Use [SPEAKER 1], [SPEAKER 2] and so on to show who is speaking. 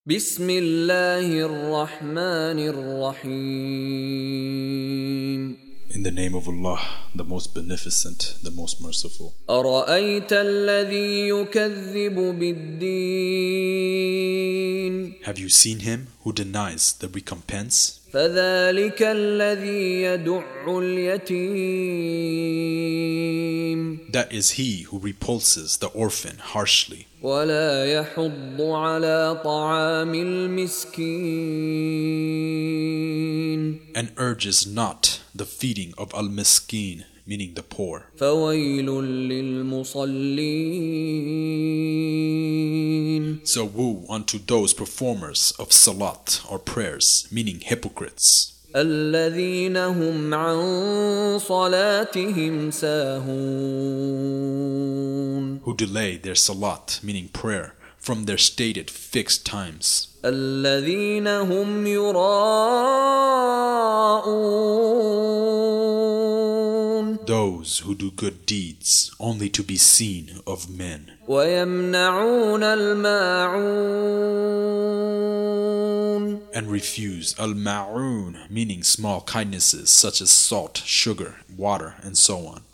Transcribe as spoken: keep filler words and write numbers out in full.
[SPEAKER 1] بسم الله الرحمن الرحيم
[SPEAKER 2] In the name of Allah, the most beneficent, the most merciful.
[SPEAKER 1] أرأيت الذي يكذب بالدين
[SPEAKER 2] Have you seen him who denies the recompense?
[SPEAKER 1] فذلك الذي يدع اليتيم
[SPEAKER 2] That is he who repulses the orphan harshly
[SPEAKER 1] ولا يحض على طعام المسكين
[SPEAKER 2] and urges not the feeding of al-miskin, meaning the poor.
[SPEAKER 1] فويل للمصلين
[SPEAKER 2] So woe unto those performers of salat or prayers, meaning hypocrites,
[SPEAKER 1] الذين هم عن صلاتهم ساهون
[SPEAKER 2] who delay their salat, meaning prayer, from their stated fixed times,
[SPEAKER 1] الذين هم يراءون
[SPEAKER 2] those who do good deeds only to be seen of men,
[SPEAKER 1] ويمنعون الماعون
[SPEAKER 2] and refuse al-ma'un, meaning small kindnesses such as salt, sugar, water, and so on.